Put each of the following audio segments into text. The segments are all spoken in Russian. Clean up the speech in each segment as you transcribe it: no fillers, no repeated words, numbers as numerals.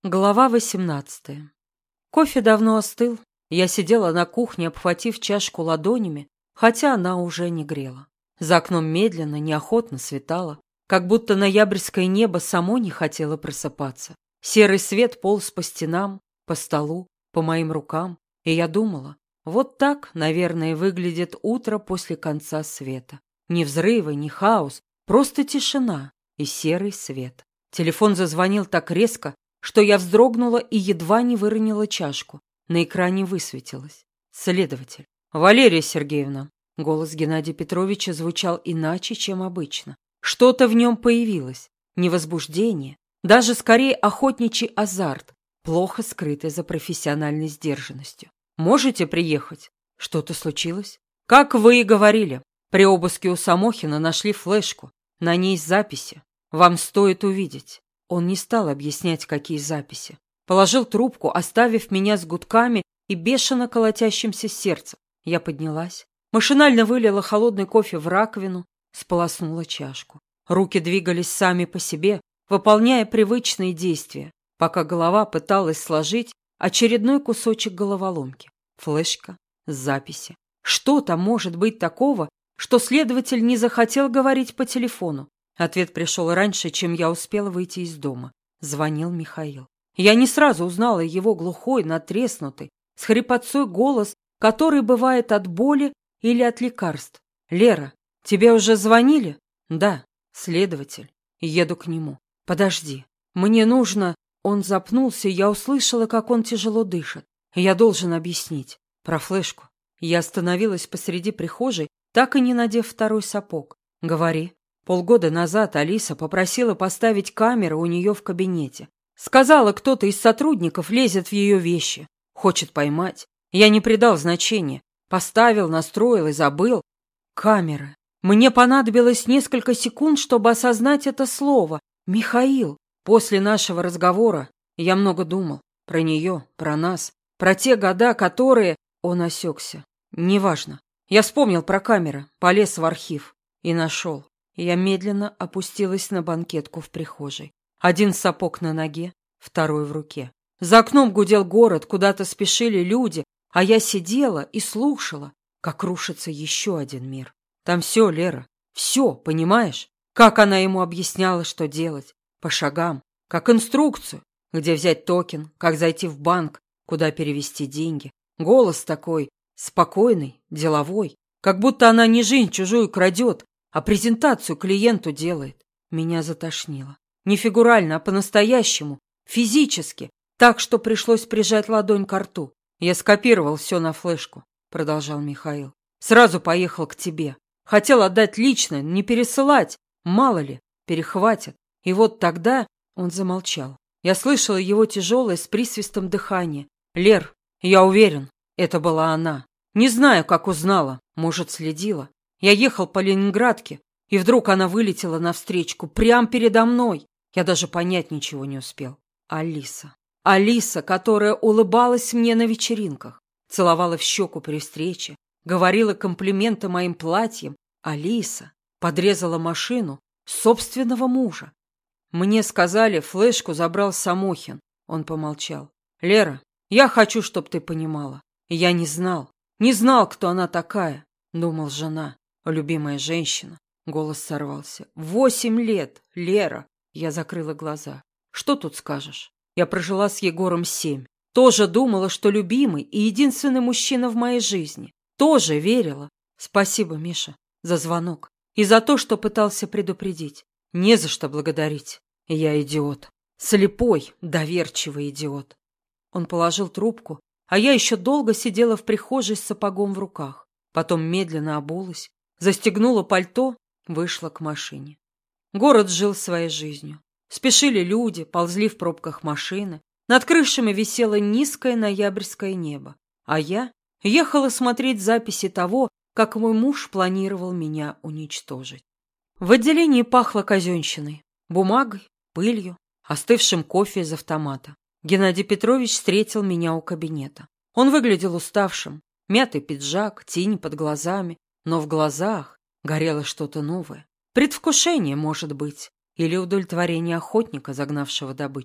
Глава 18. Кофе давно остыл. Я сидела на кухне, обхватив чашку ладонями, хотя она уже не грела. За окном медленно, неохотно светало, как будто ноябрьское небо само не хотело просыпаться. Серый свет полз по стенам, по столу, по моим рукам, и я думала, вот так, наверное, выглядит утро после конца света. Ни взрывы, ни хаос, просто тишина и серый свет. Телефон зазвонил так резко, что я вздрогнула и едва не выронила чашку. На экране высветилось. Следователь. «Валерия Сергеевна». Голос Геннадия Петровича звучал иначе, чем обычно. Что-то в нем появилось. Не возбуждение, даже скорее охотничий азарт, плохо скрытый за профессиональной сдержанностью. «Можете приехать?» «Что-то случилось?» «Как вы и говорили. При обыске у Самохина нашли флешку. На ней записи. Вам стоит увидеть». Он не стал объяснять, какие записи. Положил трубку, оставив меня с гудками и бешено колотящимся сердцем. Я поднялась, машинально вылила холодный кофе в раковину, сполоснула чашку. Руки двигались сами по себе, выполняя привычные действия, пока голова пыталась сложить очередной кусочек головоломки. Флешка, записи. Что там может быть такого, что следователь не захотел говорить по телефону? Ответ пришел раньше, чем я успела выйти из дома. Звонил Михаил. Я не сразу узнала его глухой, надтреснутый, с хрипотцой голос, который бывает от боли или от лекарств. «Лера, тебе уже звонили?» «Да, следователь. Еду к нему. Подожди. Мне нужно...» Он запнулся, и я услышала, как он тяжело дышит. «Я должен объяснить. Про флешку». Я остановилась посреди прихожей, так и не надев второй сапог. «Говори». Полгода назад Алиса попросила поставить камеру у нее в кабинете. Сказала, кто-то из сотрудников лезет в ее вещи. Хочет поймать. Я не придал значения. Поставил, настроил и забыл. Камеры. Мне понадобилось несколько секунд, чтобы осознать это слово. Михаил. После нашего разговора я много думал. Про нее, про нас, про те года, которые... Он осекся. Неважно. Я вспомнил про камеры, полез в архив и нашел. Я медленно опустилась на банкетку в прихожей. Один сапог на ноге, второй в руке. За окном гудел город, куда-то спешили люди, а я сидела и слушала, как рушится еще один мир. Там все, Лера, все, понимаешь? Как она ему объясняла, что делать, по шагам, как инструкцию, где взять токен, как зайти в банк, куда перевести деньги. Голос такой, спокойный, деловой, как будто она не жизнь чужую крадет, а презентацию клиенту делает. Меня затошнило. Не фигурально, а по-настоящему, физически, так что пришлось прижать ладонь ко рту. Я скопировал все на флешку, продолжал Михаил. Сразу поехал к тебе. Хотел отдать лично, не пересылать. Мало ли, перехватят. И вот тогда он замолчал. Я слышала его тяжелое с присвистом дыхание. Лер, я уверен, это была она. Не знаю, как узнала, может, следила. Я ехал по Ленинградке, и вдруг она вылетела навстречу, прямо передо мной. Я даже понять ничего не успел. Алиса. Алиса, которая улыбалась мне на вечеринках, целовала в щеку при встрече, говорила комплименты моим платьям. Алиса подрезала машину собственного мужа. Мне сказали, флешку забрал Самохин. Он помолчал. Лера, я хочу, чтоб ты понимала. Я не знал, кто она такая, думал, жена. Любимая женщина. Голос сорвался. 8 лет, Лера. Я закрыла глаза. Что тут скажешь? Я прожила с Егором 7. Тоже думала, что любимый и единственный мужчина в моей жизни. Тоже верила. Спасибо, Миша, за звонок. И за то, что пытался предупредить. Не за что благодарить. Я идиот. Слепой, доверчивый идиот. Он положил трубку, а я еще долго сидела в прихожей с сапогом в руках. Потом медленно обулась, застегнула пальто, вышла к машине. Город жил своей жизнью. Спешили люди, ползли в пробках машины. Над крышами висело низкое ноябрьское небо. А я ехала смотреть записи того, как мой муж планировал меня уничтожить. В отделении пахло казенщиной, бумагой, пылью, остывшим кофе из автомата. Геннадий Петрович встретил меня у кабинета. Он выглядел уставшим. Мятый пиджак, тень под глазами, но в глазах горело что-то новое. Предвкушение, может быть, или удовлетворение охотника, загнавшего добычу.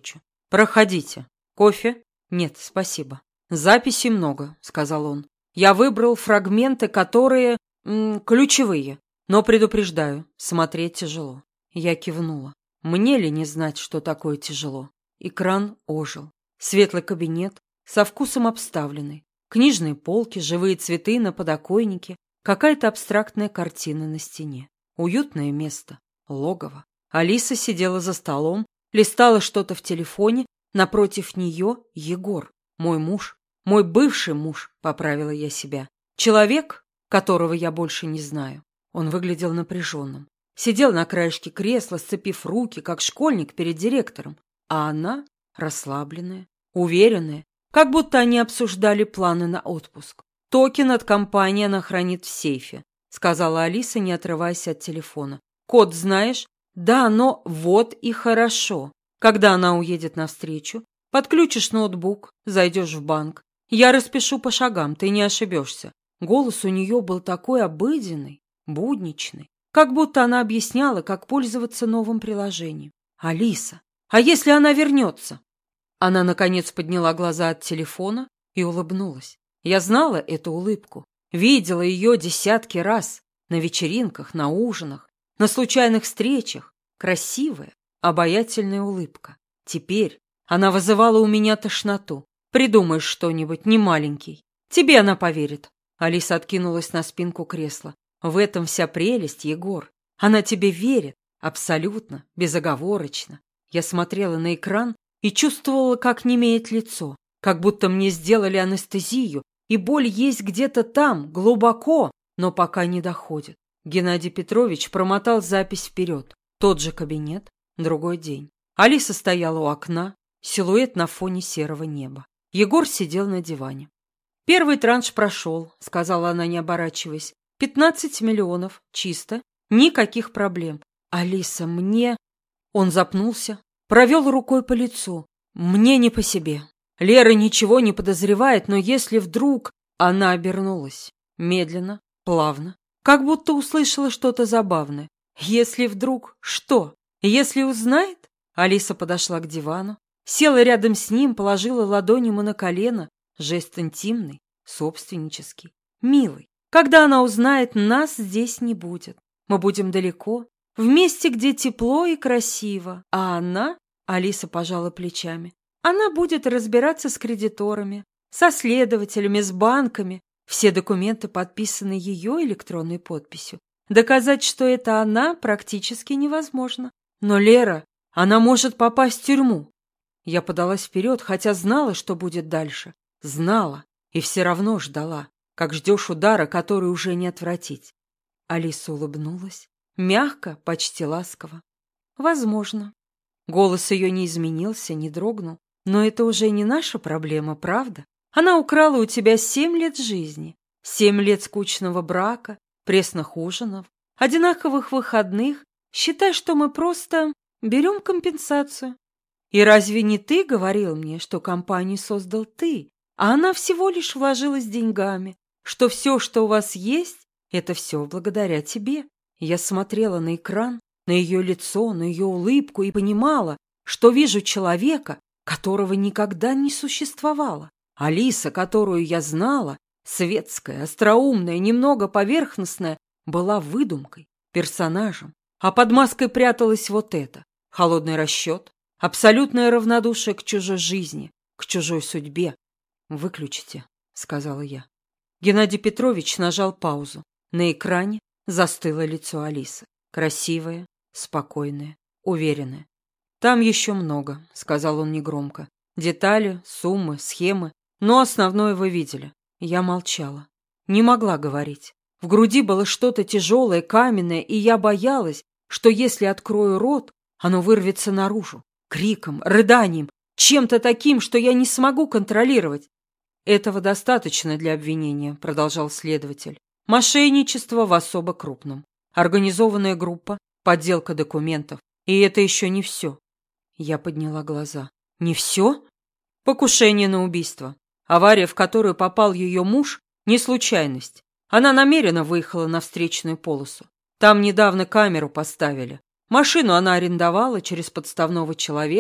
Проходите. Кофе? Нет, спасибо. Записей много, сказал он. Я выбрал фрагменты, которые... ключевые. Но предупреждаю, смотреть тяжело. Я кивнула. Мне ли не знать, что такое тяжело? Экран ожил. Светлый кабинет, со вкусом обставленный. Книжные полки, живые цветы на подоконнике, какая-то абстрактная картина на стене. Уютное место. Логово. Алиса сидела за столом, листала что-то в телефоне. Напротив нее Егор, мой муж, мой бывший муж, поправила я себя. Человек, которого я больше не знаю. Он выглядел напряженным. Сидел на краешке кресла, сцепив руки, как школьник перед директором. А она расслабленная, уверенная, как будто они обсуждали планы на отпуск. «Токен от компании она хранит в сейфе», — сказала Алиса, не отрываясь от телефона. «Код знаешь?» «Да, но вот и хорошо. Когда она уедет навстречу, подключишь ноутбук, зайдешь в банк. Я распишу по шагам, ты не ошибешься». Голос у нее был такой обыденный, будничный, как будто она объясняла, как пользоваться новым приложением. «Алиса, а если она вернется?» Она, наконец, подняла глаза от телефона и улыбнулась. Я знала эту улыбку, видела ее десятки раз на вечеринках, на ужинах, на случайных встречах. Красивая, обаятельная улыбка. Теперь она вызывала у меня тошноту. «Придумаешь что-нибудь, не маленький. Тебе она поверит». Алиса откинулась на спинку кресла. «В этом вся прелесть, Егор. Она тебе верит, абсолютно, безоговорочно». Я смотрела на экран и чувствовала, как немеет лицо, как будто мне сделали анестезию, и боль есть где-то там, глубоко, но пока не доходит. Геннадий Петрович промотал запись вперед. Тот же кабинет, другой день. Алиса стояла у окна, силуэт на фоне серого неба. Егор сидел на диване. «Первый транш прошел», — сказала она, не оборачиваясь. 15 миллионов, чисто, никаких проблем. Алиса, мне...» Он запнулся, провел рукой по лицу. «Мне не по себе. Лера ничего не подозревает, но если вдруг...» Она обернулась. Медленно, плавно, как будто услышала что-то забавное. «Если вдруг... что? Если узнает?» Алиса подошла к дивану, села рядом с ним, положила ладонь ему на колено. Жест интимный, собственнический, милый. «Когда она узнает, нас здесь не будет. Мы будем далеко, в месте, где тепло и красиво. А она...» Алиса пожала плечами. «Она будет разбираться с кредиторами, со следователями, с банками. Все документы подписаны ее электронной подписью. Доказать, что это она, практически невозможно. Но Лера, она может попасть в тюрьму». Я подалась вперед, хотя знала, что будет дальше. Знала и все равно ждала, как ждешь удара, который уже не отвратить. Алиса улыбнулась, мягко, почти ласково. «Возможно». Голос ее не изменился, не дрогнул. «Но это уже не наша проблема, правда? Она украла у тебя 7 лет жизни, 7 лет скучного брака, пресных ужинов, одинаковых выходных. Считай, что мы просто берем компенсацию. И разве не ты говорил мне, что компанию создал ты, а она всего лишь вложилась деньгами, что все, что у вас есть, это все благодаря тебе?» Я смотрела на экран, на ее лицо, на ее улыбку и понимала, что вижу человека, которого никогда не существовало. Алиса, которую я знала, светская, остроумная, немного поверхностная, была выдумкой, персонажем, а под маской пряталось вот это — холодный расчет, абсолютное равнодушие к чужой жизни, к чужой судьбе. «Выключите», — сказала я. Геннадий Петрович нажал паузу. На экране застыло лицо Алисы. Красивое, спокойное, уверенное. «Там еще много», — сказал он негромко. «Детали, суммы, схемы. Но основное вы видели». Я молчала. Не могла говорить. В груди было что-то тяжелое, каменное, и я боялась, что если открою рот, оно вырвется наружу. Криком, рыданием, чем-то таким, что я не смогу контролировать. «Этого достаточно для обвинения», — продолжал следователь. «Мошенничество в особо крупном. Организованная группа, подделка документов. И это еще не все». Я подняла глаза. «Не все?» «Покушение на убийство. Авария, в которую попал ее муж, не случайность. Она намеренно выехала на встречную полосу. Там недавно камеру поставили. Машину она арендовала через подставного человека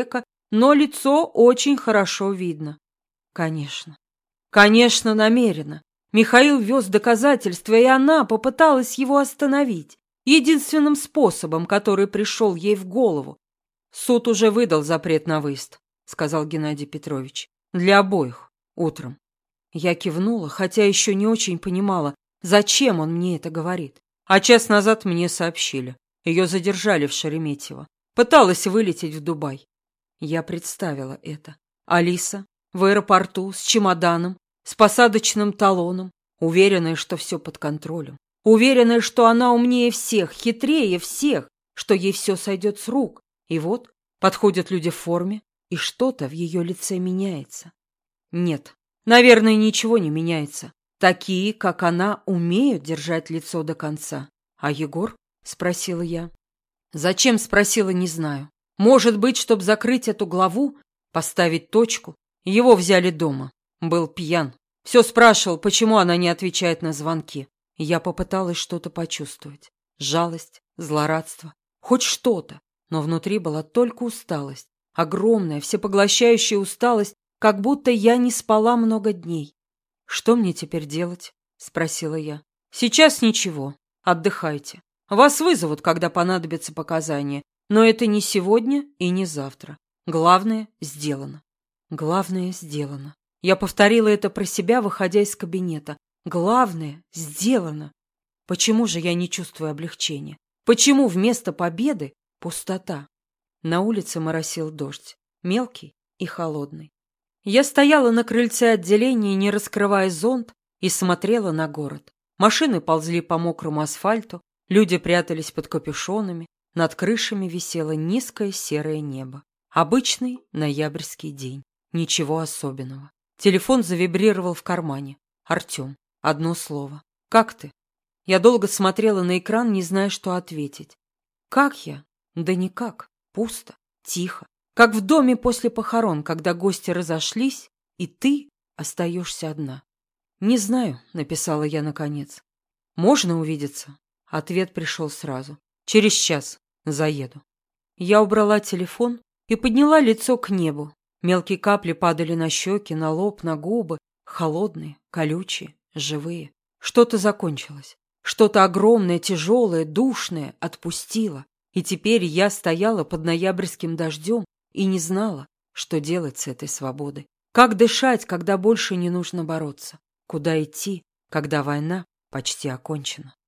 но лицо очень хорошо видно. Конечно. Конечно, намеренно. Михаил вез доказательства, и она попыталась его остановить. Единственным способом, который пришел ей в голову. «Суд уже выдал запрет на выезд», — сказал Геннадий Петрович. «Для обоих. Утром». Я кивнула, хотя еще не очень понимала, зачем он мне это говорит. А час назад мне сообщили. Ее задержали в Шереметьево. Пыталась вылететь в Дубай. Я представила это. Алиса в аэропорту с чемоданом, с посадочным талоном, уверенная, что все под контролем. Уверенная, что она умнее всех, хитрее всех, что ей все сойдет с рук. И вот подходят люди в форме, и что-то в ее лице меняется. Нет, наверное, ничего не меняется. Такие, как она, умеют держать лицо до конца. А Егор? Спросила я. Зачем, спросила, не знаю. Может быть, чтобы закрыть эту главу, поставить точку. Его взяли дома. Был пьян. Все спрашивал, почему она не отвечает на звонки. Я попыталась что-то почувствовать. Жалость, злорадство, хоть что-то. Но внутри была только усталость. Огромная, всепоглощающая усталость, как будто я не спала много дней. «Что мне теперь делать?» — спросила я. «Сейчас ничего. Отдыхайте. Вас вызовут, когда понадобятся показания. Но это не сегодня и не завтра. Главное — сделано». Главное — сделано. Я повторила это про себя, выходя из кабинета. Главное — сделано. Почему же я не чувствую облегчения? Почему вместо победы пустота? На улице моросил дождь, мелкий и холодный. Я стояла на крыльце отделения, не раскрывая зонт, и смотрела на город. Машины ползли по мокрому асфальту, люди прятались под капюшонами, над крышами висело низкое серое небо. Обычный ноябрьский день. Ничего особенного. Телефон завибрировал в кармане. Артем. Одно слово. «Как ты?» Я долго смотрела на экран, не зная, что ответить. «Как я?» Да никак. Пусто. Тихо. Как в доме после похорон, когда гости разошлись, и ты остаешься одна. «Не знаю», — написала я наконец. «Можно увидеться?» Ответ пришел сразу. «Через час. Заеду». Я убрала телефон и подняла лицо к небу. Мелкие капли падали на щеки, на лоб, на губы. Холодные, колючие, живые. Что-то закончилось. Что-то огромное, тяжелое, душное отпустило. И теперь я стояла под ноябрьским дождем и не знала, что делать с этой свободой. Как дышать, когда больше не нужно бороться? Куда идти, когда война почти окончена?